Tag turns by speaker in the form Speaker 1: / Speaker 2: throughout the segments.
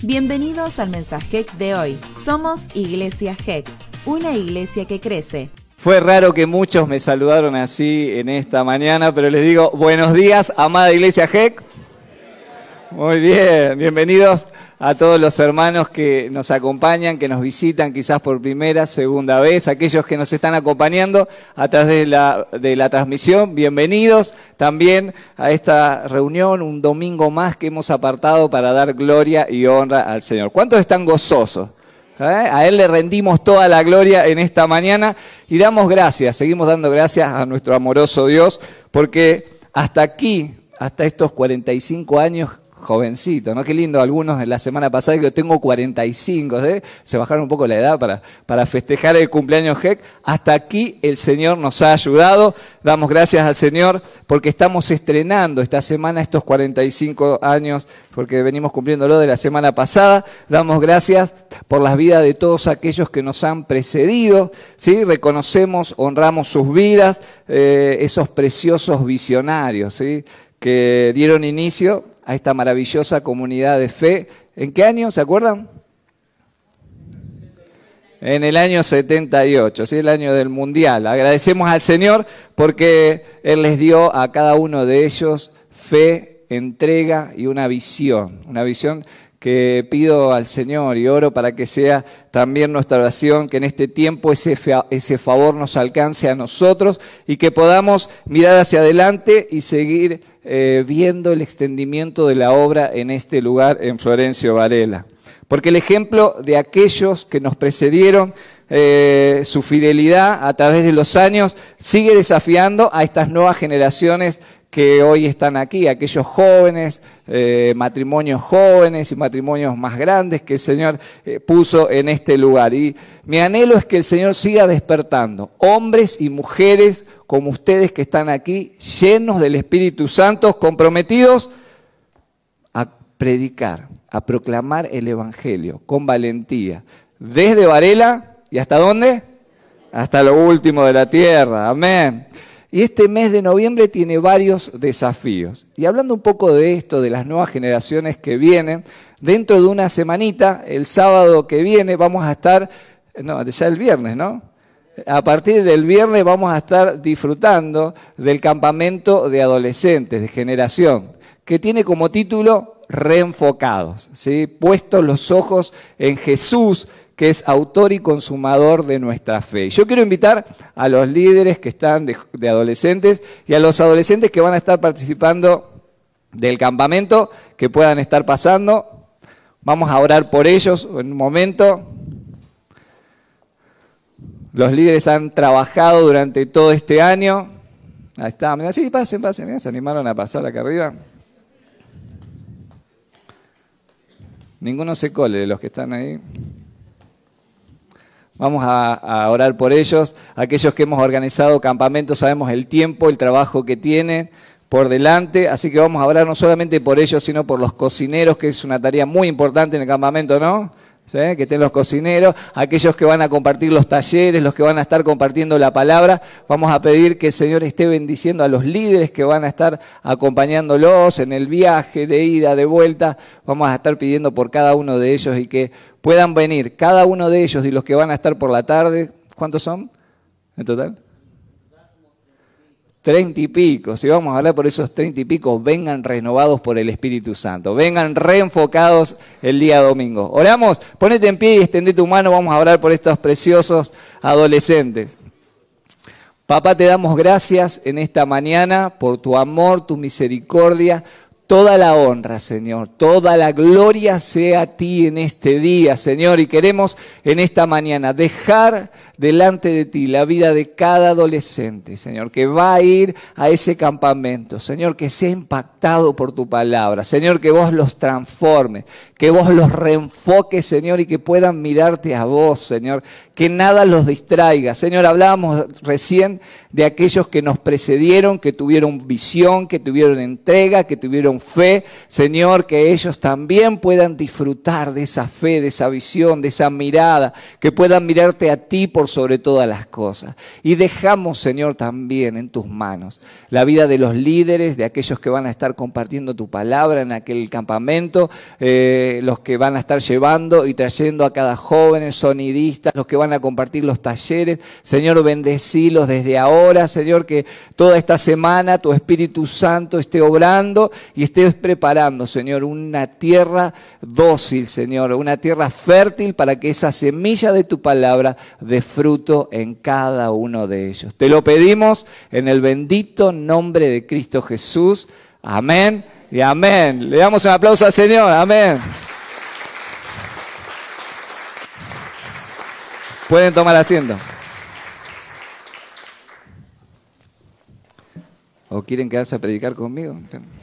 Speaker 1: Bienvenidos al mensaje de hoy. Somos Iglesia GEC, una iglesia que crece.
Speaker 2: Fue raro que muchos me saludaron así en esta mañana, pero les digo, buenos días, amada Iglesia GEC. Muy bien, bienvenidos a todos los hermanos que nos acompañan, que nos visitan quizás por primera, segunda vez, aquellos que nos están acompañando a través de la transmisión, bienvenidos también a esta reunión, un domingo más que hemos apartado para dar gloria y honra al Señor. ¿Cuántos están gozosos? A Él le rendimos toda la gloria en esta mañana y damos gracias, seguimos dando gracias a nuestro amoroso Dios, porque hasta aquí, hasta estos 45 años, jovencito, ¿no? Qué lindo, algunos en la semana pasada que yo tengo 45, ¿sí? Se bajaron un poco la edad para festejar el cumpleaños GEC. Hasta aquí el Señor nos ha ayudado, damos gracias al Señor porque estamos estrenando esta semana estos 45 años, porque venimos cumpliéndolo de la semana pasada. Damos gracias por las vidas de todos aquellos que nos han precedido, ¿sí? Reconocemos, honramos sus vidas, esos preciosos visionarios, ¿sí? Que dieron inicio a esta maravillosa comunidad de fe. ¿En qué año? ¿Se acuerdan? En el año 78, ¿sí? El año del Mundial. Agradecemos al Señor porque Él les dio a cada uno de ellos fe, entrega y una visión que pido al Señor y oro para que sea también nuestra oración, que en este tiempo ese favor nos alcance a nosotros y que podamos mirar hacia adelante y seguir viendo el extendimiento de la obra en este lugar, en Florencio Varela. Porque el ejemplo de aquellos que nos precedieron, su fidelidad a través de los años, sigue desafiando a estas nuevas generaciones que hoy están aquí, aquellos jóvenes, matrimonios jóvenes y matrimonios más grandes que el Señor puso en este lugar. Y mi anhelo es que el Señor siga despertando hombres y mujeres como ustedes que están aquí, llenos del Espíritu Santo, comprometidos a predicar, a proclamar el Evangelio con valentía. Desde Varela y ¿hasta dónde? Hasta lo último de la tierra. Amén. Y este mes de noviembre tiene varios desafíos. Y hablando un poco de esto, de las nuevas generaciones que vienen, dentro de una semanita, el sábado que viene, vamos a estar, ya el viernes, ¿no? A partir del viernes vamos a estar disfrutando del campamento de adolescentes, de generación, que tiene como título Reenfocados, ¿sí? Puestos los ojos en Jesús, que es autor y consumador de nuestra fe. Yo quiero invitar a los líderes que están de adolescentes y a los adolescentes que van a estar participando del campamento, que puedan estar pasando. Vamos a orar por ellos en un momento. Los líderes han trabajado durante todo este año. Ahí está, mirá, sí, pasen, mirá, se animaron a pasar acá arriba. Ninguno se cole de los que están ahí. Vamos a orar por ellos. Aquellos que hemos organizado campamentos sabemos el tiempo, el trabajo que tienen por delante. Así que vamos a orar no solamente por ellos, sino por los cocineros, que es una tarea muy importante en el campamento, ¿no? ¿Sí? Que estén los cocineros, aquellos que van a compartir los talleres, los que van a estar compartiendo la palabra. Vamos a pedir que el Señor esté bendiciendo a los líderes que van a estar acompañándolos en el viaje de ida, de vuelta. Vamos a estar pidiendo por cada uno de ellos y que puedan venir cada uno de ellos y los que van a estar por la tarde. ¿Cuántos son en total? 30 y pico, si vamos a hablar por esos 30 y pico, vengan renovados por el Espíritu Santo, vengan reenfocados el día domingo. Oramos, ponete en pie y extendé tu mano, vamos a orar por estos preciosos adolescentes. Papá, te damos gracias en esta mañana por tu amor, tu misericordia, toda la honra, Señor, toda la gloria sea a ti en este día, Señor, y queremos en esta mañana dejar delante de ti la vida de cada adolescente, Señor, que va a ir a ese campamento, Señor, que sea impactado por tu palabra, Señor, que vos los transformes, que vos los reenfoques, Señor, y que puedan mirarte a vos, Señor, que nada los distraiga. Señor, hablábamos recién de aquellos que nos precedieron, que tuvieron visión, que tuvieron entrega, que tuvieron fe. Señor, que ellos también puedan disfrutar de esa fe, de esa visión, de esa mirada, que puedan mirarte a ti por sobre todas las cosas. Y dejamos, Señor, también en tus manos la vida de los líderes, de aquellos que van a estar compartiendo tu palabra en aquel campamento, los que van a estar llevando y trayendo a cada joven, sonidistas, los que van a compartir los talleres. Señor, bendecilos desde ahora, Señor, que toda esta semana tu Espíritu Santo esté obrando y estés preparando, Señor, una tierra dócil, Señor, una tierra fértil para que esa semilla de tu palabra dé fruto en cada uno de ellos. Te lo pedimos en el bendito nombre de Cristo Jesús. Amén y amén. Le damos un aplauso al Señor. Amén. Pueden tomar asiento. ¿O quieren quedarse a predicar conmigo?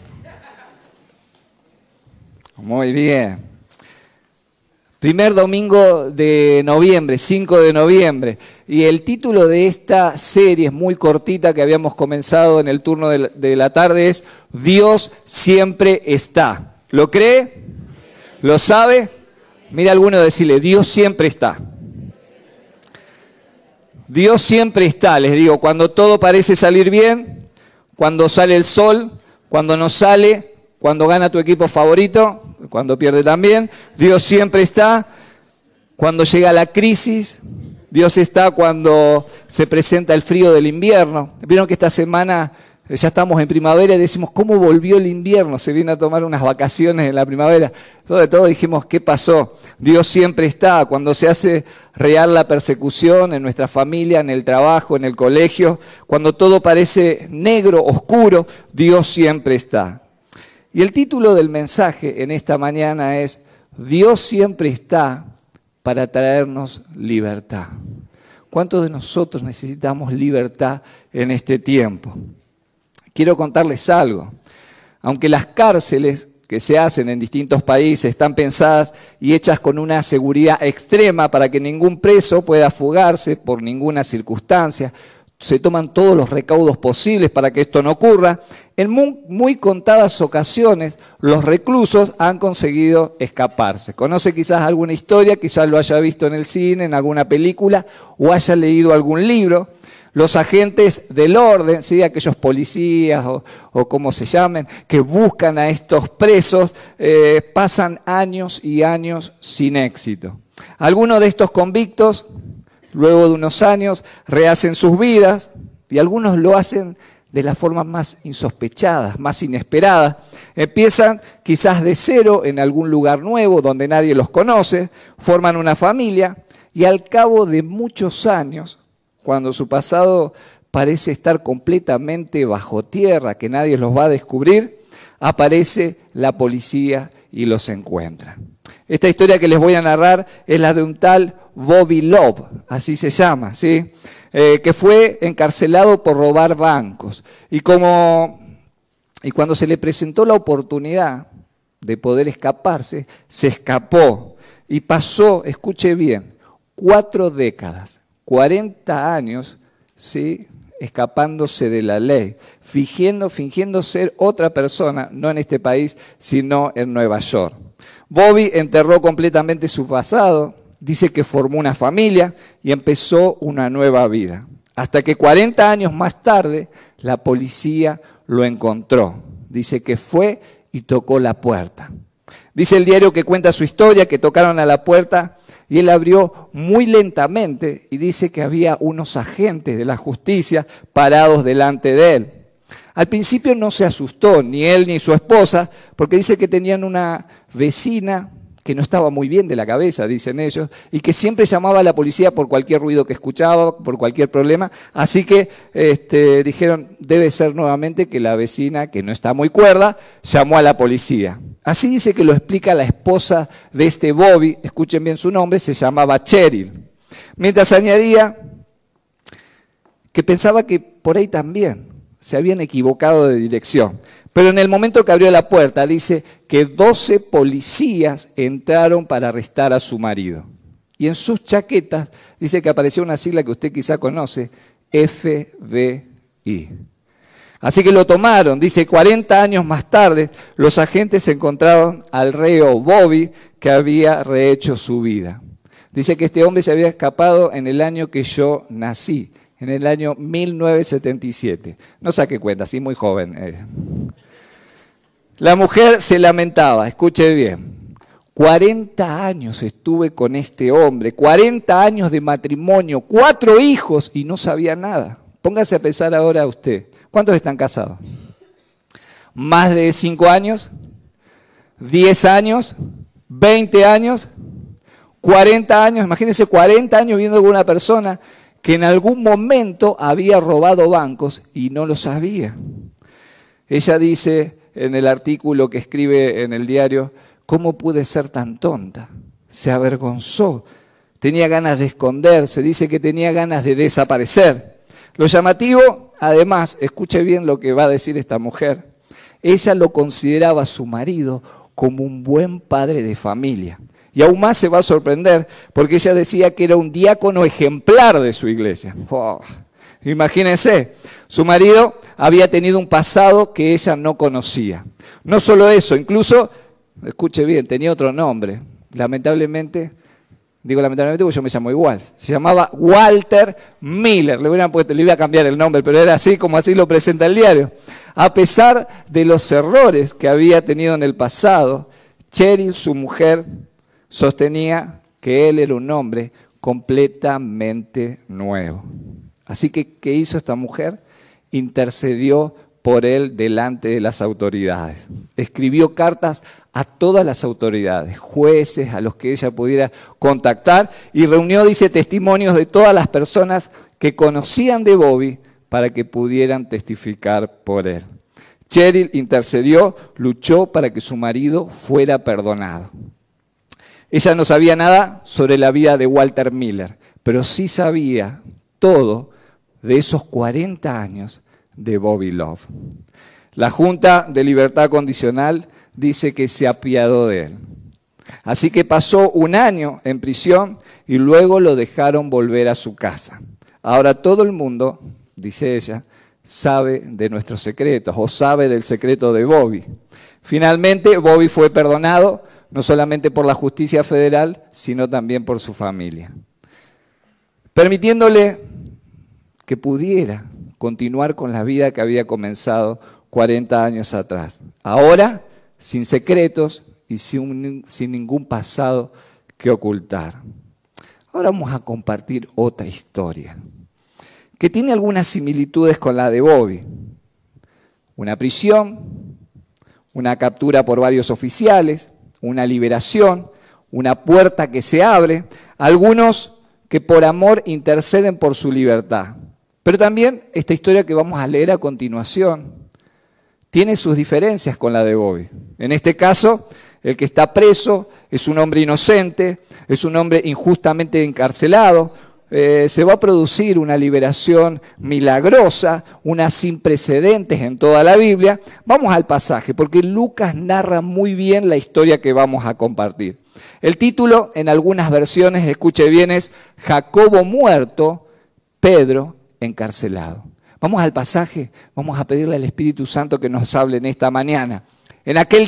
Speaker 2: Muy bien. Primer domingo de noviembre, 5 de noviembre. Y el título de esta serie es muy cortita que habíamos comenzado en el turno de la tarde, es Dios siempre está. ¿Lo cree? ¿Lo sabe? Mira a alguno decirle, Dios siempre está. Dios siempre está, les digo, cuando todo parece salir bien, cuando sale el sol, cuando no sale, cuando gana tu equipo favorito, cuando pierde también, Dios siempre está. Cuando llega la crisis, Dios está cuando se presenta el frío del invierno. Vieron que esta semana ya estamos en primavera y decimos, ¿cómo volvió el invierno? Se viene a tomar unas vacaciones en la primavera. Sobre todo dijimos, ¿qué pasó? Dios siempre está. Cuando se hace real la persecución en nuestra familia, en el trabajo, en el colegio, cuando todo parece negro, oscuro, Dios siempre está. Y el título del mensaje en esta mañana es, Dios siempre está para traernos libertad. ¿Cuántos de nosotros necesitamos libertad en este tiempo? Quiero contarles algo. Aunque las cárceles que se hacen en distintos países están pensadas y hechas con una seguridad extrema para que ningún preso pueda fugarse por ninguna circunstancia, se toman todos los recaudos posibles para que esto no ocurra, en muy contadas ocasiones los reclusos han conseguido escaparse. Conoce quizás alguna historia, quizás lo haya visto en el cine, en alguna película o haya leído algún libro. Los agentes del orden, ¿sí? Aquellos policías o como se llamen, que buscan a estos presos, pasan años y años sin éxito. Algunos de estos convictos, luego de unos años, rehacen sus vidas y algunos lo hacen de la forma más insospechada, más inesperada. Empiezan quizás de cero en algún lugar nuevo donde nadie los conoce, forman una familia y al cabo de muchos años, cuando su pasado parece estar completamente bajo tierra, que nadie los va a descubrir, aparece la policía y los encuentra. Esta historia que les voy a narrar es la de un tal Bobby Love, así se llama, ¿sí? Que fue encarcelado por robar bancos. Y cuando se le presentó la oportunidad de poder escaparse, se escapó y pasó, escuche bien, 4 décadas. 40 años, ¿sí? Escapándose de la ley, fingiendo ser otra persona, no en este país, sino en Nueva York. Bobby enterró completamente su pasado, dice que formó una familia y empezó una nueva vida. Hasta que 40 años más tarde, la policía lo encontró. Dice que fue y tocó la puerta. Dice el diario que cuenta su historia, que tocaron a la puerta y él abrió muy lentamente y dice que había unos agentes de la justicia parados delante de él. Al principio no se asustó, ni él ni su esposa, porque dice que tenían una vecina que no estaba muy bien de la cabeza, dicen ellos, y que siempre llamaba a la policía por cualquier ruido que escuchaba, por cualquier problema. Así que dijeron, debe ser nuevamente que la vecina, que no está muy cuerda, llamó a la policía. Así dice que lo explica la esposa de este Bobby, escuchen bien su nombre, se llamaba Cheryl. Mientras añadía que pensaba que por ahí también se habían equivocado de dirección. Pero en el momento que abrió la puerta, dice que 12 policías entraron para arrestar a su marido. Y en sus chaquetas dice que apareció una sigla que usted quizá conoce, FBI. Así que lo tomaron. Dice, 40 años más tarde, los agentes encontraron al reo Bobby que había rehecho su vida. Dice que este hombre se había escapado en el año que yo nací, en el año 1977. No saque cuenta, sí, muy joven. La mujer se lamentaba, escuche bien. 40 años estuve con este hombre, 40 años de matrimonio, 4 hijos y no sabía nada. Póngase a pensar ahora usted, ¿cuántos están casados? ¿Más de 5 años? ¿10 años? ¿20 años? 40 años, imagínense 40 años viviendo con una persona que en algún momento había robado bancos y no lo sabía. Ella dice en el artículo que escribe en el diario, ¿cómo pude ser tan tonta? Se avergonzó, tenía ganas de esconderse, dice que tenía ganas de desaparecer. Lo llamativo, además, escuche bien lo que va a decir esta mujer, ella lo consideraba a su marido como un buen padre de familia. Y aún más se va a sorprender porque ella decía que era un diácono ejemplar de su iglesia. Oh, imagínense, su marido había tenido un pasado que ella no conocía. No solo eso, incluso, escuche bien, tenía otro nombre. Lamentablemente, digo lamentablemente porque yo me llamo igual. Se llamaba Walter Miller. Le iba a cambiar el nombre, pero era así como así lo presenta el diario. A pesar de los errores que había tenido en el pasado, Cheryl, su mujer, sostenía que él era un hombre completamente nuevo. Así que, ¿qué hizo esta mujer? Intercedió por él delante de las autoridades. Escribió cartas a todas las autoridades, jueces, a los que ella pudiera contactar, y reunió, dice, testimonios de todas las personas que conocían de Bobby para que pudieran testificar por él. Cheryl intercedió, luchó para que su marido fuera perdonado. Ella no sabía nada sobre la vida de Walter Miller, pero sí sabía todo de esos 40 años de Bobby Love. La Junta de Libertad Condicional dice que se apiadó de él. Así que pasó un año en prisión y luego lo dejaron volver a su casa. Ahora todo el mundo, dice ella, sabe de nuestros secretos o sabe del secreto de Bobby. Finalmente Bobby fue perdonado, no solamente por la justicia federal, sino también por su familia, permitiéndole que pudiera continuar con la vida que había comenzado 40 años atrás. Ahora, sin secretos y sin ningún pasado que ocultar. Ahora vamos a compartir otra historia, que tiene algunas similitudes con la de Bobby. Una prisión, una captura por varios oficiales, una liberación, una puerta que se abre, algunos que por amor interceden por su libertad. Pero también esta historia que vamos a leer a continuación tiene sus diferencias con la de Bobby. En este caso, el que está preso es un hombre inocente, es un hombre injustamente encarcelado. Se va a producir una liberación milagrosa, una sin precedentes en toda la Biblia. Vamos al pasaje, porque Lucas narra muy bien la historia que vamos a compartir. El título, en algunas versiones, escuche bien, es Jacobo muerto, Pedro encarcelado. Vamos al pasaje, vamos a pedirle al Espíritu Santo que nos hable en esta mañana. En aquel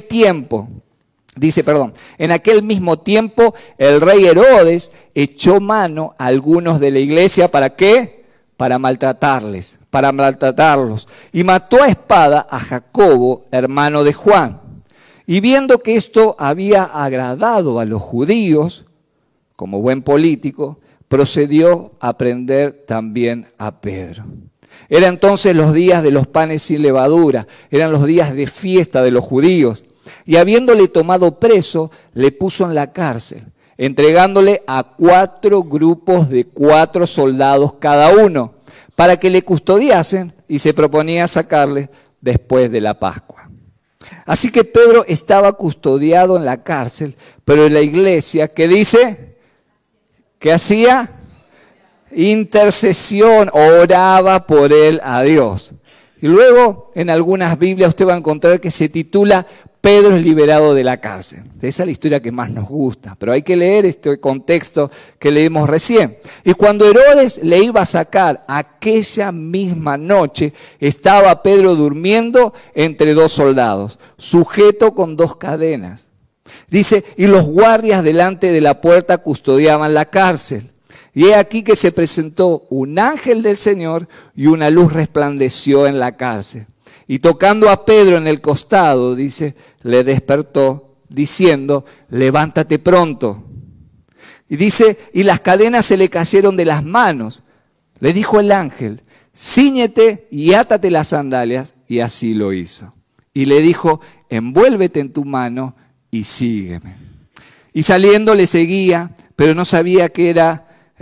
Speaker 2: mismo tiempo, el rey Herodes echó mano a algunos de la iglesia, ¿para qué? Para maltratarlos. Y mató a espada a Jacobo, hermano de Juan. Y viendo que esto había agradado a los judíos, como buen político, procedió a prender también a Pedro. Eran entonces los días de los panes sin levadura, eran los días de fiesta de los judíos. Y habiéndole tomado preso, le puso en la cárcel, entregándole a 4 grupos de 4 soldados cada uno, para que le custodiasen, y se proponía sacarle después de la Pascua. Así que Pedro estaba custodiado en la cárcel, pero en la iglesia, ¿qué dice? ¿Qué hacía? Intercesión, oraba por él a Dios. Y luego en algunas Biblias usted va a encontrar que se titula Pedro es liberado de la cárcel. Esa es la historia que más nos gusta, pero hay que leer este contexto que leímos recién. Y cuando Herodes le iba a sacar, aquella misma noche estaba Pedro durmiendo entre dos soldados, sujeto con dos cadenas. Dice, y los guardias delante de la puerta custodiaban la cárcel. Y he aquí que se presentó un ángel del Señor y una luz resplandeció en la cárcel. Y tocando a Pedro en el costado, dice, le despertó diciendo, levántate pronto. Y dice, y las cadenas se le cayeron de las manos. Le dijo el ángel, cíñete y átate las sandalias. Y así lo hizo. Y le dijo, envuélvete en tu mano y sígueme. Y saliendo le seguía, pero no sabía que era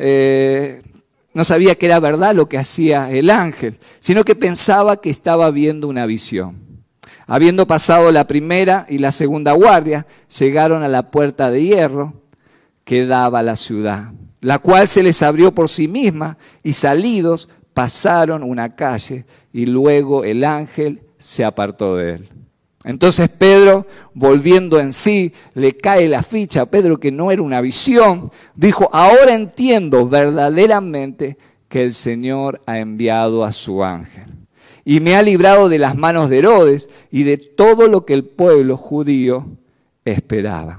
Speaker 2: verdad lo que hacía el ángel, sino que pensaba que estaba viendo una visión. Habiendo pasado la primera y la segunda guardia, llegaron a la puerta de hierro que daba a la ciudad, la cual se les abrió por sí misma, y salidos pasaron una calle, y luego el ángel se apartó de él. Entonces Pedro, volviendo en sí, le cae la ficha a Pedro que no era una visión. Dijo, ahora entiendo verdaderamente que el Señor ha enviado a su ángel y me ha librado de las manos de Herodes y de todo lo que el pueblo judío esperaba.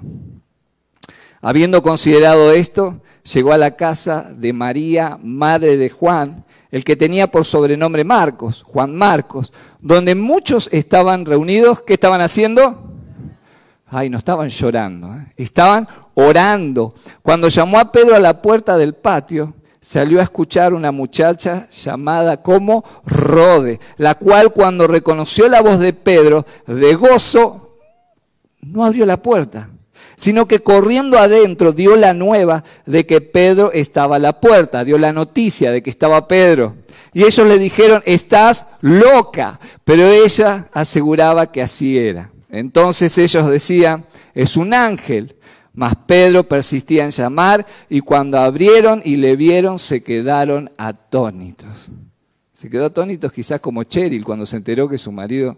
Speaker 2: Habiendo considerado esto, llegó a la casa de María, madre de Juan, el que tenía por sobrenombre Marcos, Juan Marcos, donde muchos estaban reunidos. ¿Qué estaban haciendo? Ay, no estaban llorando, estaban orando. Cuando llamó a Pedro a la puerta del patio, salió a escuchar una muchacha llamada como Rode, la cual cuando reconoció la voz de Pedro, de gozo, no abrió la puerta, sino que corriendo adentro dio la nueva de que Pedro estaba a la puerta, dio la noticia de que estaba Pedro. Y ellos le dijeron, estás loca, pero ella aseguraba que así era. Entonces ellos decían, es un ángel. Mas Pedro persistía en llamar, y cuando abrieron y le vieron, se quedaron atónitos. Se quedó atónitos quizás como Cheryl cuando se enteró que su marido,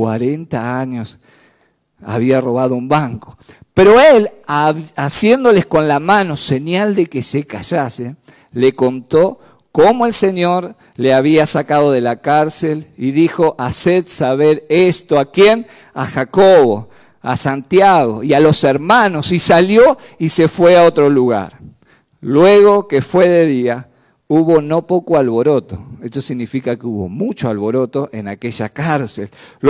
Speaker 2: 40 años, había robado un banco. Pero él, haciéndoles con la mano señal de que se callase, le contó cómo el Señor le había sacado de la cárcel y dijo, haced saber esto, ¿a quién? A Jacobo, a Santiago y a los hermanos, y salió y se fue a otro lugar. Luego que fue de día, hubo no poco alboroto. Esto significa que hubo mucho alboroto en aquella cárcel.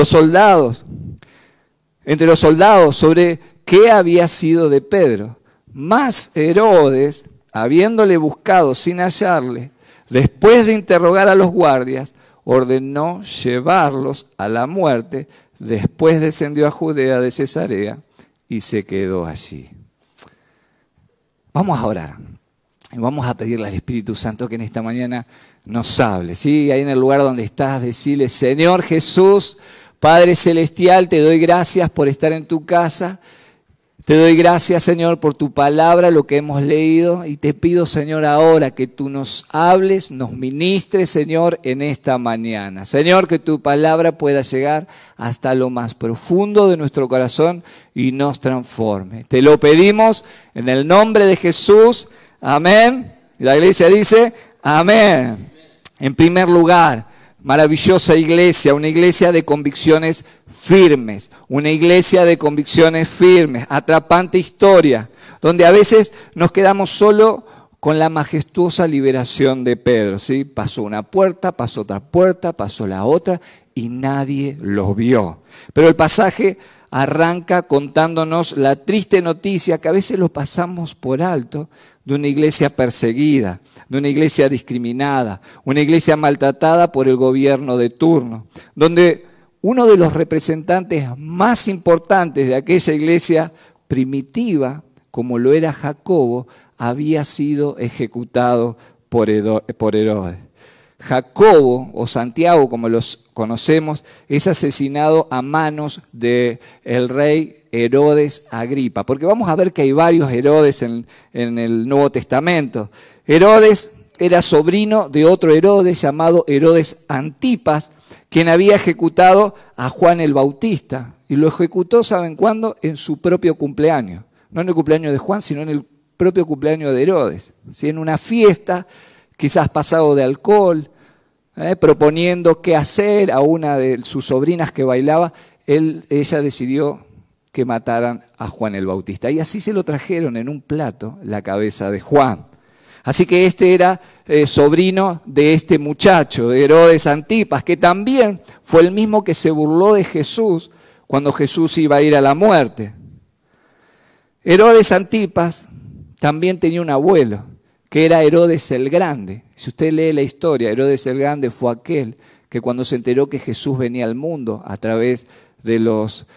Speaker 2: Entre los soldados, sobre qué había sido de Pedro. Mas Herodes, habiéndole buscado sin hallarle, después de interrogar a los guardias, ordenó llevarlos a la muerte. Después descendió a Judea de Cesarea y se quedó allí. Vamos a orar. Y vamos a pedirle al Espíritu Santo que en esta mañana nos hable. ¿Sí? Ahí en el lugar donde estás, decirle, Señor Jesús, Padre Celestial, te doy gracias por estar en tu casa. Te doy gracias, Señor, por tu palabra, lo que hemos leído, y te pido, Señor, ahora que tú nos hables, nos ministres, Señor, en esta mañana. Señor, que tu palabra pueda llegar hasta lo más profundo de nuestro corazón y nos transforme. Te lo pedimos en el nombre de Jesús. Amén. Y la iglesia dice, amén. En primer lugar, maravillosa iglesia, una iglesia de convicciones firmes, una iglesia de convicciones firmes, atrapante historia, donde a veces nos quedamos solo con la majestuosa liberación de Pedro, ¿sí? Pasó una puerta, pasó otra puerta, pasó la otra y nadie lo vio. Pero el pasaje arranca contándonos la triste noticia que a veces lo pasamos por alto, de una iglesia perseguida, de una iglesia discriminada, una iglesia maltratada por el gobierno de turno, donde uno de los representantes más importantes de aquella iglesia primitiva, como lo era Jacobo, había sido ejecutado por Herodes. Jacobo, o Santiago como los conocemos, es asesinado a manos del rey Herodes Agripa, porque vamos a ver que hay varios Herodes en el Nuevo Testamento. Herodes era sobrino de otro Herodes llamado Herodes Antipas, quien había ejecutado a Juan el Bautista. Y lo ejecutó, ¿saben cuándo? En su propio cumpleaños. No en el cumpleaños de Juan, sino en el propio cumpleaños de Herodes. ¿Sí? En una fiesta, quizás pasado de alcohol, proponiendo qué hacer a una de sus sobrinas que bailaba, ella decidió que mataran a Juan el Bautista. Y así se lo trajeron en un plato, la cabeza de Juan. Así que este era sobrino de este muchacho, de Herodes Antipas, que también fue el mismo que se burló de Jesús cuando Jesús iba a ir a la muerte. Herodes Antipas también tenía un abuelo, que era Herodes el Grande. Si usted lee la historia, Herodes el Grande fue aquel que cuando se enteró que Jesús venía al mundo a través de los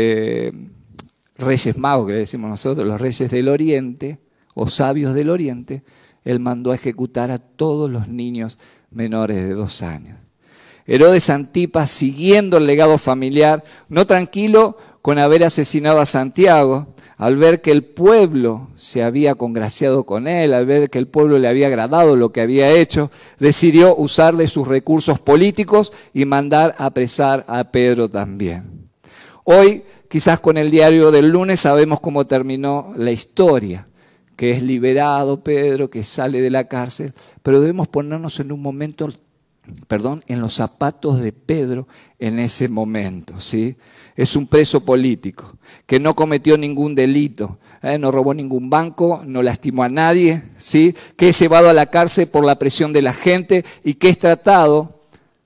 Speaker 2: Reyes Magos, que le decimos nosotros, los Reyes del Oriente, o sabios del Oriente, él mandó a ejecutar a todos los niños menores de 2 años. Herodes Antipas, siguiendo el legado familiar, no tranquilo con haber asesinado a Santiago, al ver que el pueblo se había congraciado con él, al ver que el pueblo le había agradado lo que había hecho, decidió usar de sus recursos políticos y mandar apresar a Pedro también. Hoy, quizás con el diario del lunes, sabemos cómo terminó la historia, que es liberado Pedro, que sale de la cárcel, pero debemos ponernos en un momento, en los zapatos de Pedro en ese momento, ¿sí? Es un preso político que no cometió ningún delito, no robó ningún banco, no lastimó a nadie, ¿sí? Que es llevado a la cárcel por la presión de la gente y que es tratado,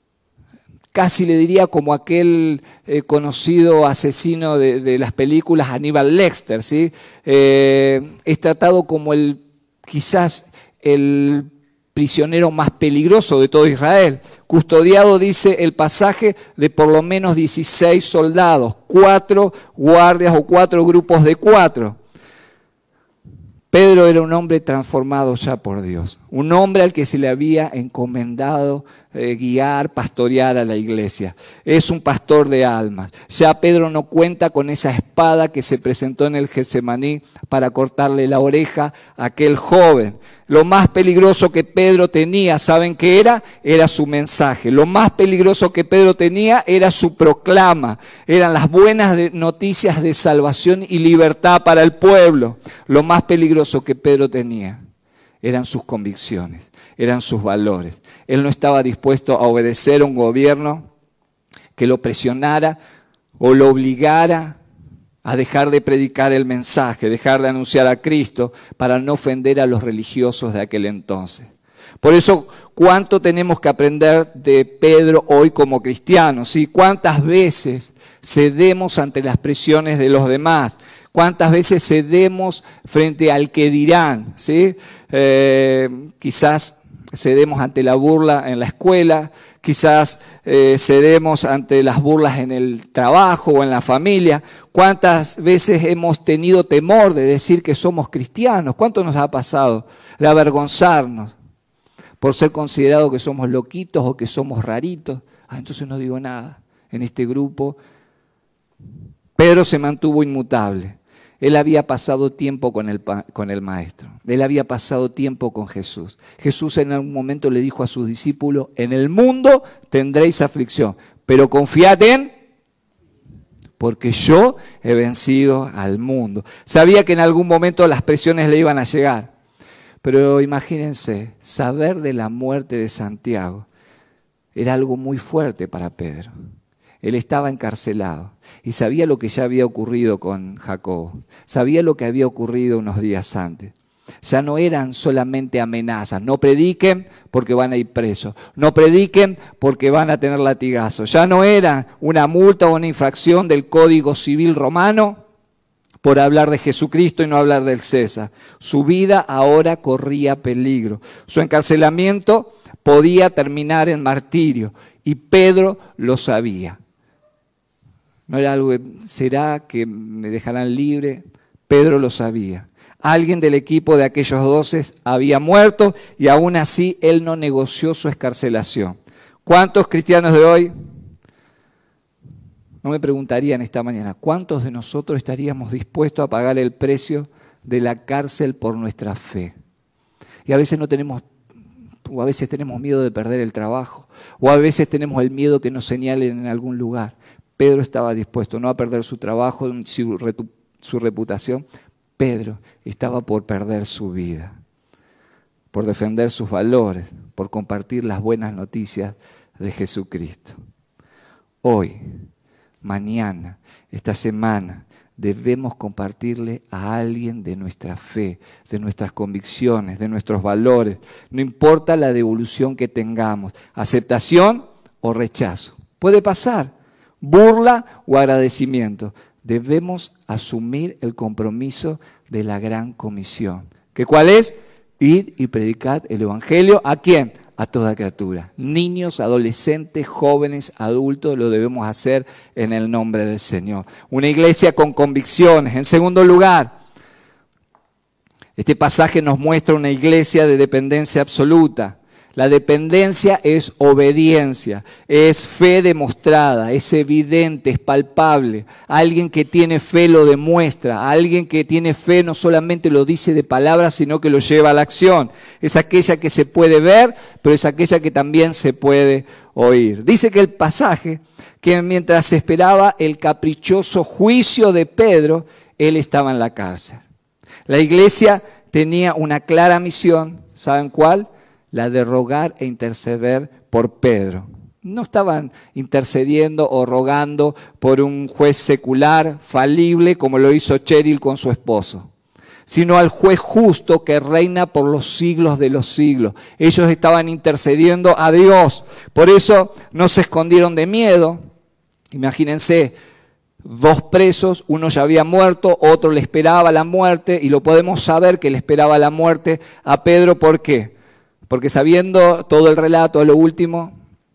Speaker 2: casi le diría como aquel conocido asesino de las películas, Aníbal Lecter, ¿sí? Es tratado como quizás el prisionero más peligroso de todo Israel, custodiado, dice el pasaje, de por lo menos 16 soldados, 4 guardias o 4 grupos de 4. Pedro era un hombre transformado ya por Dios, un hombre al que se le había encomendado guiar, pastorear a la iglesia. Es un pastor de almas. Ya Pedro no cuenta con esa espada que se presentó en el Getsemaní para cortarle la oreja a aquel joven. Lo más peligroso que Pedro tenía, ¿saben qué era? Era su mensaje. Lo más peligroso que Pedro tenía era su proclama. Eran las buenas noticias de salvación y libertad para el pueblo. Lo más peligroso que Pedro tenía eran sus convicciones, eran sus valores. Él no estaba dispuesto a obedecer a un gobierno que lo presionara o lo obligara a dejar de predicar el mensaje, dejar de anunciar a Cristo para no ofender a los religiosos de aquel entonces. Por eso, ¿cuánto tenemos que aprender de Pedro hoy como cristianos? ¿Sí? ¿Cuántas veces cedemos ante las presiones de los demás? ¿Cuántas veces cedemos frente al que dirán? ¿Sí? Quizás cedemos ante la burla en la escuela, quizás cedemos ante las burlas en el trabajo o en la familia. ¿Cuántas veces hemos tenido temor de decir que somos cristianos? ¿Cuánto nos ha pasado de avergonzarnos por ser considerados que somos loquitos o que somos raritos? Entonces no digo nada. En este grupo, Pedro se mantuvo inmutable. Él había pasado tiempo con el Maestro. Él había pasado tiempo con Jesús. Jesús en algún momento le dijo a sus discípulos: en el mundo tendréis aflicción, pero confiad en, porque yo he vencido al mundo. Sabía que en algún momento las presiones le iban a llegar. Pero imagínense, saber de la muerte de Santiago era algo muy fuerte para Pedro. Él estaba encarcelado y sabía lo que ya había ocurrido con Jacobo. Sabía lo que había ocurrido unos días antes. Ya no eran solamente amenazas. No prediquen porque van a ir presos. No prediquen porque van a tener latigazos. Ya no era una multa o una infracción del Código Civil Romano por hablar de Jesucristo y no hablar del César. Su vida ahora corría peligro. Su encarcelamiento podía terminar en martirio y Pedro lo sabía. No era algo de, ¿será que me dejarán libre? Pedro lo sabía. Alguien del equipo de aquellos 12 había muerto y aún así él no negoció su excarcelación. ¿Cuántos cristianos de hoy? No me preguntarían esta mañana, ¿cuántos de nosotros estaríamos dispuestos a pagar el precio de la cárcel por nuestra fe? Y a veces no tenemos o a veces tenemos miedo de perder el trabajo, o a veces tenemos el miedo que nos señalen en algún lugar. Pedro estaba dispuesto no a perder su trabajo, su reputación. Pedro estaba por perder su vida, por defender sus valores, por compartir las buenas noticias de Jesucristo. Hoy, mañana, esta semana, debemos compartirle a alguien de nuestra fe, de nuestras convicciones, de nuestros valores. No importa la devolución que tengamos, aceptación o rechazo. Puede pasar, burla o agradecimiento. Debemos asumir el compromiso de la gran comisión. ¿Que cuál es? Id y predicad el evangelio. ¿A quién? A toda criatura. Niños, adolescentes, jóvenes, adultos, lo debemos hacer en el nombre del Señor. Una iglesia con convicciones. En segundo lugar, este pasaje nos muestra una iglesia de dependencia absoluta. La dependencia es obediencia, es fe demostrada, es evidente, es palpable. Alguien que tiene fe lo demuestra, alguien que tiene fe no solamente lo dice de palabras, sino que lo lleva a la acción. Es aquella que se puede ver, pero es aquella que también se puede oír. Dice que el pasaje, que mientras esperaba el caprichoso juicio de Pedro, él estaba en la cárcel. La iglesia tenía una clara misión, ¿saben cuál? La de rogar e interceder por Pedro. No estaban intercediendo o rogando por un juez secular, falible, como lo hizo Cheryl con su esposo, sino al juez justo que reina por los siglos de los siglos. Ellos estaban intercediendo a Dios. Por eso no se escondieron de miedo. Imagínense, 2 presos, uno ya había muerto, otro le esperaba la muerte, y lo podemos saber que le esperaba la muerte a Pedro. ¿Por qué? Porque sabiendo todo el relato a lo último,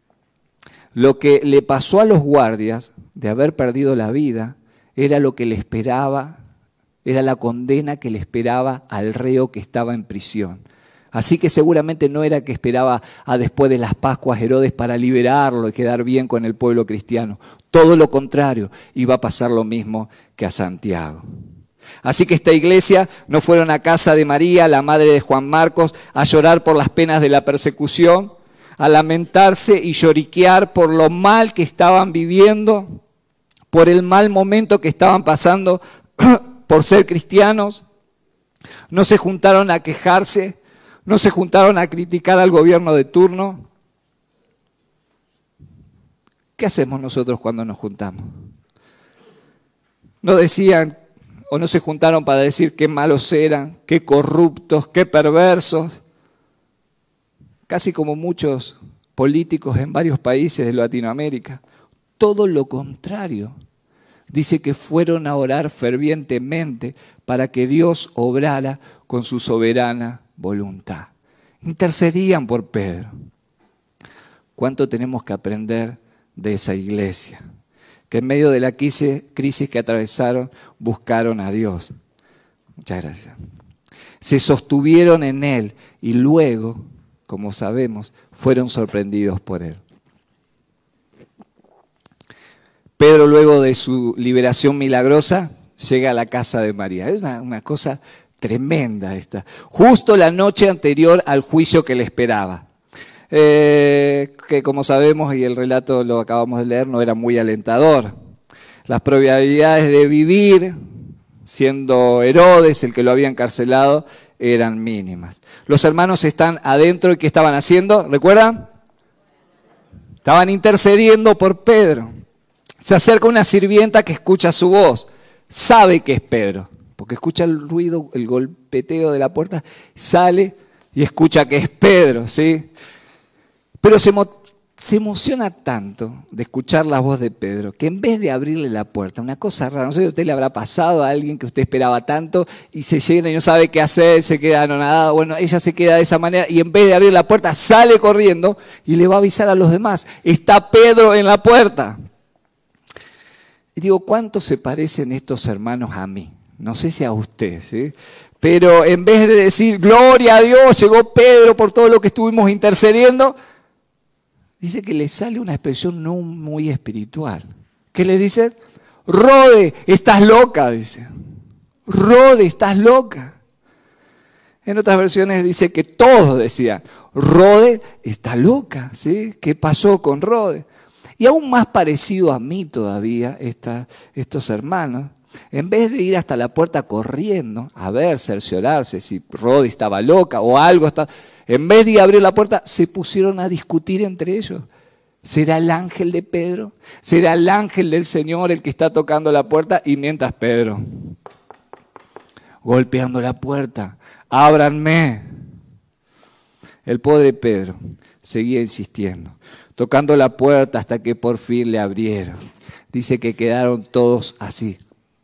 Speaker 2: lo que le pasó a los guardias de haber perdido la vida era lo que le esperaba, era la condena que le esperaba al reo que estaba en prisión. Así que seguramente no era que esperaba a después de las Pascuas Herodes para liberarlo y quedar bien con el pueblo cristiano. Todo lo contrario, iba a pasar lo mismo que a Santiago. Así que esta iglesia no fueron a casa de María, la madre de Juan Marcos, a llorar por las penas de la persecución, a lamentarse y lloriquear por lo mal que estaban viviendo, por el mal momento que estaban pasando por ser cristianos. No se juntaron a quejarse, no se juntaron a criticar al gobierno de turno. ¿Qué hacemos nosotros cuando nos juntamos? No decían, o no se juntaron para decir qué malos eran, qué corruptos, qué perversos. Casi como muchos políticos en varios países de Latinoamérica. Todo lo contrario. Dice que fueron a orar fervientemente para que Dios obrara con su soberana voluntad. Intercedían por Pedro. ¿Cuánto tenemos que aprender de esa iglesia? Que en medio de la crisis que atravesaron, buscaron a Dios. Muchas gracias. Se sostuvieron en Él y luego, como sabemos, fueron sorprendidos por Él. Pedro, luego de su liberación milagrosa, llega a la casa de María. Es una cosa tremenda esta. Justo la noche anterior al juicio que le esperaba. Que como sabemos, y el relato lo acabamos de leer, no era muy alentador. Las probabilidades de vivir, siendo Herodes el que lo había encarcelado, eran mínimas. Los hermanos están adentro y ¿qué estaban haciendo? ¿Recuerdan? Estaban intercediendo por Pedro. Se acerca una sirvienta que escucha su voz. Sabe que es Pedro, porque escucha el ruido, el golpeteo de la puerta, sale y escucha que es Pedro, ¿sí? Pero se emociona tanto de escuchar la voz de Pedro que en vez de abrirle la puerta, una cosa rara, no sé si a usted le habrá pasado a alguien que usted esperaba tanto y se llena y no sabe qué hacer, se queda anonadado. Bueno, ella se queda de esa manera y en vez de abrir la puerta sale corriendo y le va a avisar a los demás. Está Pedro en la puerta. Y digo, ¿cuánto se parecen estos hermanos a mí? No sé si a usted, ¿sí? Pero en vez de decir, gloria a Dios, llegó Pedro por todo lo que estuvimos intercediendo, dice que le sale una expresión no muy espiritual. ¿Qué le dice? Rode, estás loca, dice. Rode, estás loca. En otras versiones dice que todos decían, Rode está loca, ¿sí? ¿Qué pasó con Rode? Y aún más parecido a mí todavía, estos hermanos, en vez de ir hasta la puerta corriendo a ver, cerciorarse si Rode estaba loca o algo, en vez de abrir la puerta, se pusieron a discutir entre ellos. ¿Será el ángel de Pedro? ¿Será el ángel del Señor el que está tocando la puerta? Y mientras Pedro, golpeando la puerta, ábranme. El pobre Pedro seguía insistiendo, tocando la puerta hasta que por fin le abrieron. Dice que quedaron todos así,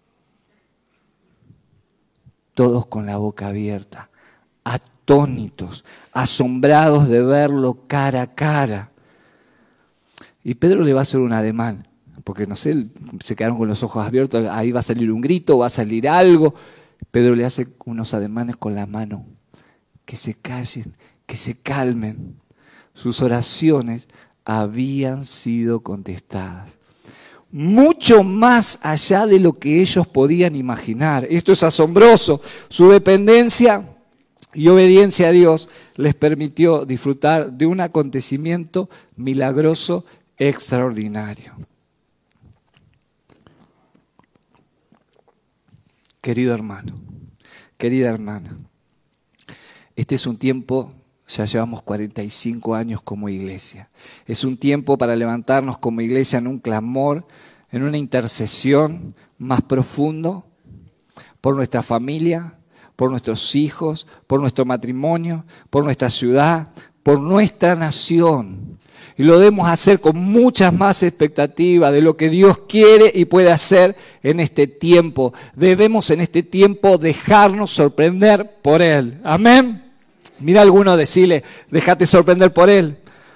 Speaker 2: todos con la boca abierta, atónitos, asombrados de verlo cara a cara. Y Pedro le va a hacer un ademán, porque no sé, se quedaron con los ojos abiertos, ahí va a salir un grito, va a salir algo. Pedro le hace unos ademanes con la mano, que se callen, que se calmen. Sus oraciones habían sido contestadas, mucho más allá de lo que ellos podían imaginar. Esto es asombroso. Su dependencia y obediencia a Dios les permitió disfrutar de un acontecimiento milagroso extraordinario. Querido hermano, querida hermana, este es un tiempo, ya llevamos 45 años como iglesia. Es un tiempo para levantarnos como iglesia en un clamor, en una intercesión más profundo por nuestra familia, por nuestros hijos, por nuestro matrimonio, por nuestra ciudad, por nuestra nación. Y lo debemos hacer con muchas más expectativas de lo que Dios quiere y puede hacer en este tiempo. Debemos en este tiempo dejarnos sorprender por Él. Amén. Mira a alguno decirle, déjate sorprender por Él.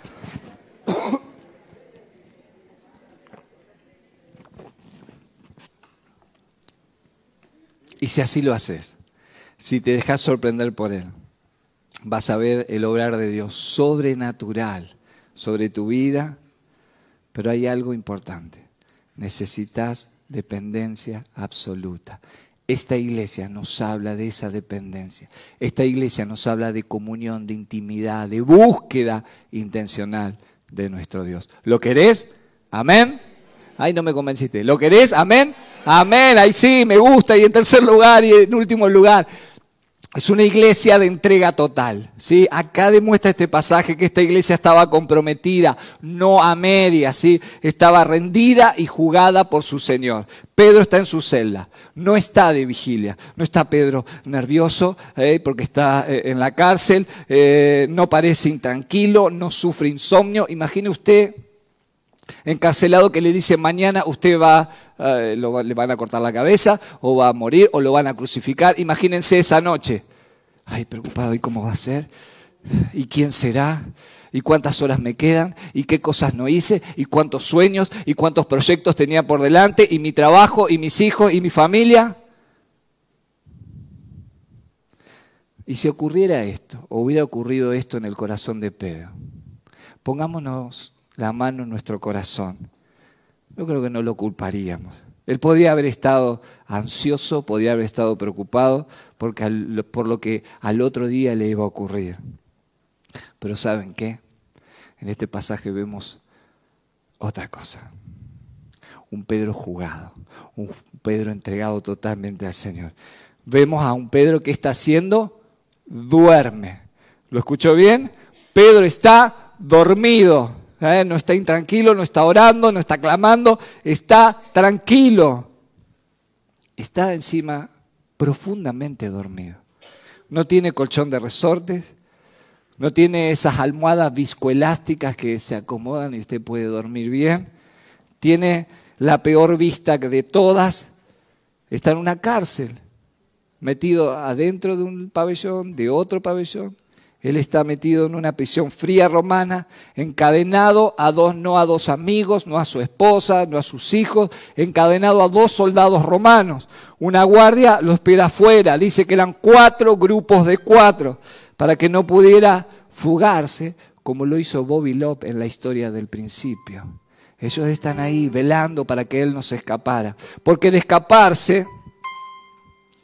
Speaker 2: Y si así lo haces, si te dejas sorprender por Él, vas a ver el obrar de Dios sobrenatural sobre tu vida, pero hay algo importante. Necesitas dependencia absoluta. Esta iglesia nos habla de esa dependencia. Esta iglesia nos habla de comunión, de intimidad, de búsqueda intencional de nuestro Dios. ¿Lo querés? Amén. Ay, no me convenciste. ¿Lo querés? Amén. Amén. Ahí sí, me gusta. Y en tercer lugar y en último lugar, es una iglesia de entrega total, ¿sí? Acá demuestra este pasaje que esta iglesia estaba comprometida, no a medias, ¿sí? Estaba rendida y jugada por su Señor. Pedro está en su celda, no está de vigilia, no está Pedro nervioso porque está en la cárcel, no parece intranquilo, no sufre insomnio. Imagine usted encarcelado que le dice mañana usted le van a cortar la cabeza o va a morir o lo van a crucificar. Imagínense esa noche. Ay, preocupado, ¿y cómo va a ser? ¿Y quién será? ¿Y cuántas horas me quedan? ¿Y qué cosas no hice? ¿Y cuántos sueños? ¿Y cuántos proyectos tenía por delante? ¿Y mi trabajo? ¿Y mis hijos? ¿Y mi familia? Y si ocurriera esto, o hubiera ocurrido esto en el corazón de Pedro, pongámonos la mano en nuestro corazón. Yo creo que no lo culparíamos. Él podía haber estado ansioso, podía haber estado preocupado por lo que al otro día le iba a ocurrir. Pero ¿saben qué? En este pasaje vemos otra cosa. Un Pedro jugado, un Pedro entregado totalmente al Señor. Vemos a un Pedro que está haciendo, duerme. ¿Lo escuchó bien? Pedro está dormido. No está intranquilo, no está orando, no está clamando, está tranquilo. Está encima profundamente dormido. No tiene colchón de resortes, no tiene esas almohadas viscoelásticas que se acomodan y usted puede dormir bien. Tiene la peor vista de todas. Está en una cárcel, metido adentro de un pabellón, de otro pabellón. Él está metido en una prisión fría romana, encadenado no a dos amigos, no a su esposa, no a sus hijos, encadenado a 2 soldados romanos. Una guardia lo espera afuera, dice que eran 4 grupos de 4, para que no pudiera fugarse, como lo hizo Bobby Lop en la historia del principio. Ellos están ahí velando para que él no se escapara, porque de escaparse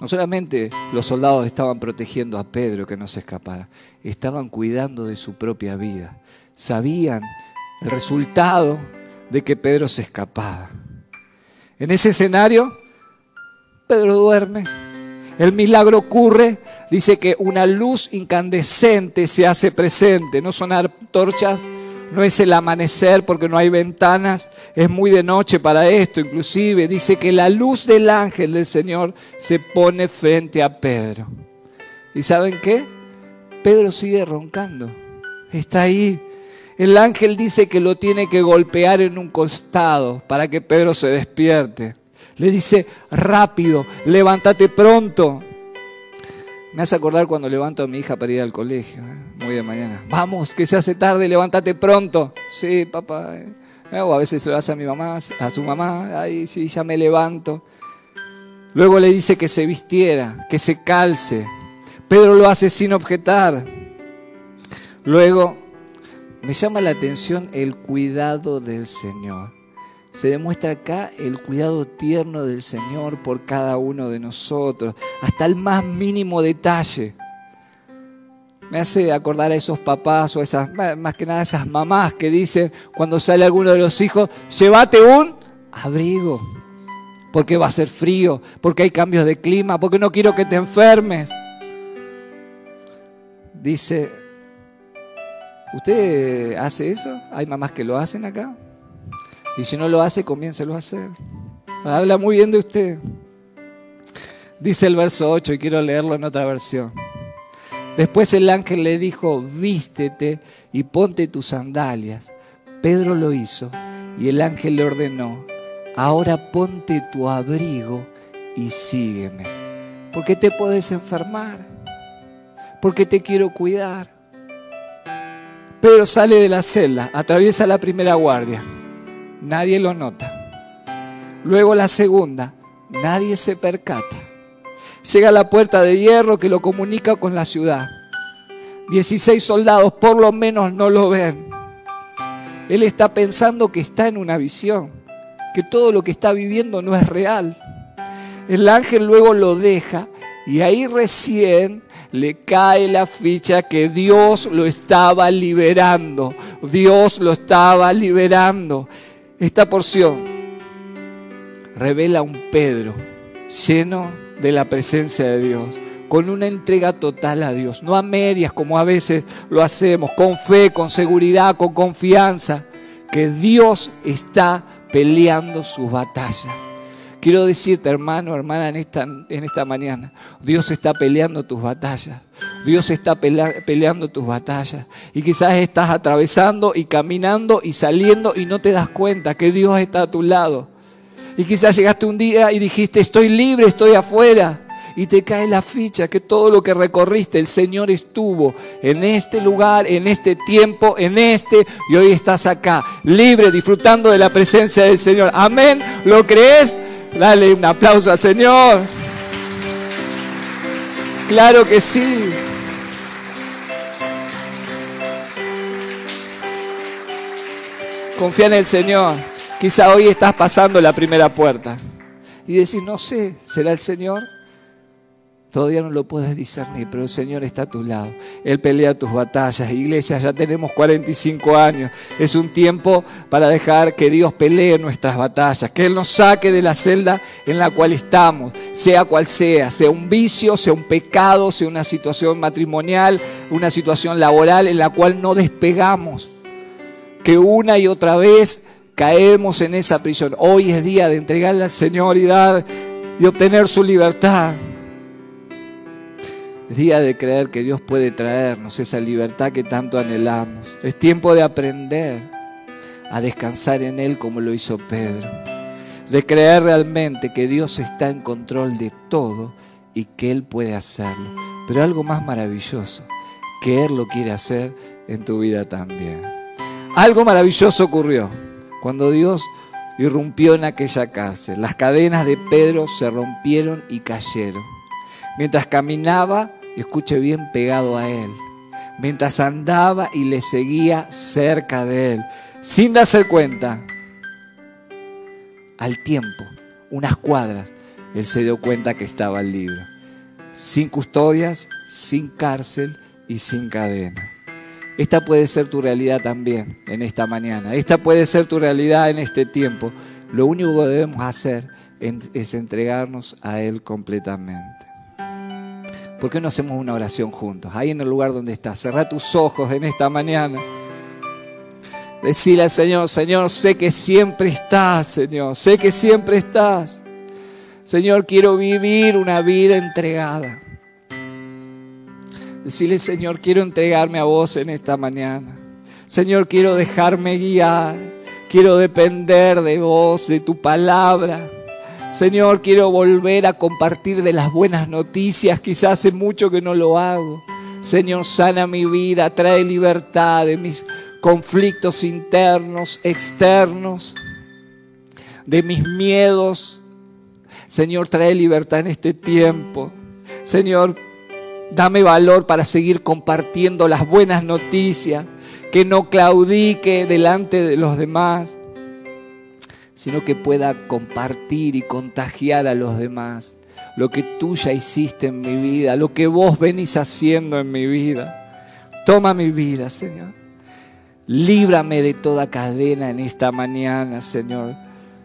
Speaker 2: No solamente los soldados estaban protegiendo a Pedro que no se escapara, estaban cuidando de su propia vida. Sabían el resultado de que Pedro se escapaba. En ese escenario, Pedro duerme. El milagro ocurre. Dice que una luz incandescente se hace presente. No son antorchas, no es el amanecer porque no hay ventanas. Es muy de noche para esto. Inclusive dice que la luz del ángel del Señor se pone frente a Pedro. ¿Y saben qué? Pedro sigue roncando. Está ahí. El ángel dice que lo tiene que golpear en un costado para que Pedro se despierte. Le dice, rápido, levántate pronto. Me hace acordar cuando levanto a mi hija para ir al colegio, muy de mañana. Vamos, que se hace tarde, levántate pronto. Sí, papá. O a veces lo hace a mi mamá, a su mamá. Ay, sí, ya me levanto. Luego le dice que se vistiera, que se calce. Pedro lo hace sin objetar. Luego me llama la atención el cuidado del Señor. Se demuestra acá el cuidado tierno del Señor por cada uno de nosotros, hasta el más mínimo detalle. Me hace acordar a esos papás o a esas, más que nada a esas mamás que dicen cuando sale alguno de los hijos, llévate un abrigo, porque va a ser frío, porque hay cambios de clima, porque no quiero que te enfermes. Dice, ¿usted hace eso? ¿Hay mamás que lo hacen acá? Y si no lo hace, comiéncelo a hacer. Habla muy bien de usted. Dice el verso 8, y quiero leerlo en otra versión. Después el ángel le dijo, vístete y ponte tus sandalias. Pedro lo hizo y el ángel le ordenó, ahora ponte tu abrigo y sígueme. Porque te puedes enfermar. Porque te quiero cuidar. Pedro sale de la celda, atraviesa la primera guardia. Nadie lo nota. Luego la segunda, nadie se percata. Llega a la puerta de hierro que lo comunica con la ciudad. 16 soldados por lo menos no lo ven. Él está pensando que está en una visión, que todo lo que está viviendo no es real. El ángel luego lo deja y ahí recién le cae la ficha que Dios lo estaba liberando. Dios lo estaba liberando. Esta porción revela a un Pedro lleno de la presencia de Dios, con una entrega total a Dios, no a medias como a veces lo hacemos, con fe, con seguridad, con confianza, que Dios está peleando sus batallas. Quiero decirte, hermano, hermana, en esta mañana, Dios está peleando tus batallas. Dios está peleando tus batallas. Y quizás estás atravesando y caminando y saliendo y no te das cuenta que Dios está a tu lado. Y quizás llegaste un día y dijiste, estoy libre, estoy afuera. Y te cae la ficha que todo lo que recorriste, el Señor estuvo en este lugar, en este tiempo, y hoy estás acá, libre, disfrutando de la presencia del Señor. Amén. ¿Lo crees? Dale un aplauso al Señor. Claro que sí. Confía en el Señor. Quizá hoy estás pasando la primera puerta y decís, no sé, ¿será el Señor? Todavía no lo puedes discernir, pero el Señor está a tu lado. Él pelea tus batallas. Iglesia, ya tenemos 45 años. Es un tiempo para dejar que Dios pelee nuestras batallas. Que Él nos saque de la celda en la cual estamos, sea cual sea un vicio, sea un pecado, sea una situación matrimonial, una situación laboral en la cual no despegamos. Que una y otra vez caemos en esa prisión. Hoy es día de entregarle al Señor y obtener su libertad. Es día de creer que Dios puede traernos esa libertad que tanto anhelamos. Es tiempo de aprender a descansar en Él como lo hizo Pedro. De creer realmente que Dios está en control de todo y que Él puede hacerlo. Pero algo más maravilloso, que Él lo quiere hacer en tu vida también. Algo maravilloso ocurrió cuando Dios irrumpió en aquella cárcel. Las cadenas de Pedro se rompieron y cayeron. Mientras caminaba, escuche bien, pegado a Él. Mientras andaba y le seguía cerca de Él. Sin darse cuenta, al tiempo, unas cuadras, Él se dio cuenta que estaba libre. sin custodias, sin cárcel y sin cadena. Esta puede ser tu realidad también en esta mañana. Esta puede ser tu realidad en este tiempo. Lo único que debemos hacer es entregarnos a Él completamente. ¿Por qué no hacemos una oración juntos? Ahí en el lugar donde estás. Cerrá tus ojos en esta mañana. Decile al Señor, Señor, sé que siempre estás, Señor. Sé que siempre estás. Señor, quiero vivir una vida entregada. Decile, Señor, quiero entregarme a vos en esta mañana. Señor, quiero dejarme guiar. Quiero depender de vos, de tu palabra. Señor, quiero volver a compartir de las buenas noticias. Quizás hace mucho que no lo hago. Señor, sana mi vida, trae libertad de mis conflictos internos, externos, de mis miedos. Señor, trae libertad en este tiempo. Señor, dame valor para seguir compartiendo las buenas noticias, que no claudique delante de los demás, sino que pueda compartir y contagiar a los demás lo que tú ya hiciste en mi vida, lo que vos venís haciendo en mi vida. Toma mi vida, Señor. Líbrame de toda cadena en esta mañana, Señor.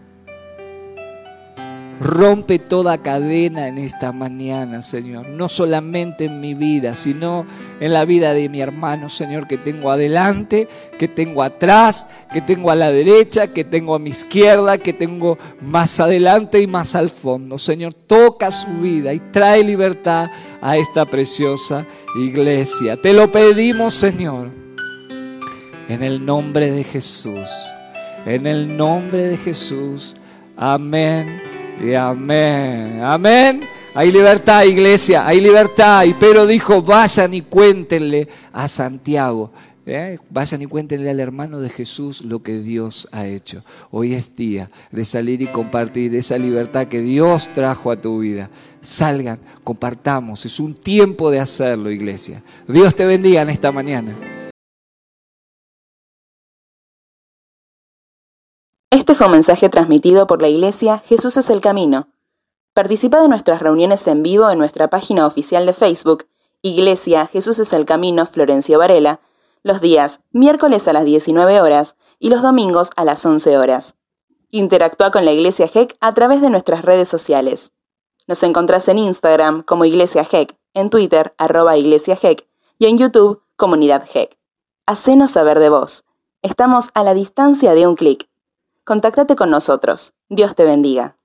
Speaker 2: Rompe toda cadena en esta mañana, Señor. No solamente en mi vida, sino en la vida de mi hermano, Señor, que tengo adelante, que tengo atrás, que tengo a la derecha, que tengo a mi izquierda, que tengo más adelante y más al fondo. Señor, toca su vida y trae libertad a esta preciosa iglesia. Te lo pedimos, Señor, en el nombre de Jesús. En el nombre de Jesús. Amén. Y amén, amén. Hay libertad, iglesia, hay libertad. Y Pedro dijo, vayan y cuéntenle a Santiago, vayan y cuéntenle al hermano de Jesús lo que Dios ha hecho. Hoy es día de salir y compartir esa libertad que Dios trajo a tu vida. Salgan, compartamos, es un tiempo de hacerlo, iglesia. Dios te bendiga en esta mañana.
Speaker 1: Este fue un mensaje transmitido por la Iglesia Jesús es el Camino. Participa de nuestras reuniones en vivo en nuestra página oficial de Facebook, Iglesia Jesús es el Camino Florencio Varela, los días miércoles a las 19 horas y los domingos a las 11 horas. Interactúa con la Iglesia GEC a través de nuestras redes sociales. Nos encontrás en Instagram como Iglesia GEC, en Twitter @Iglesia GEC y en YouTube Comunidad GEC. Hacenos saber de vos. Estamos a la distancia de un clic. Contáctate con nosotros. Dios te bendiga.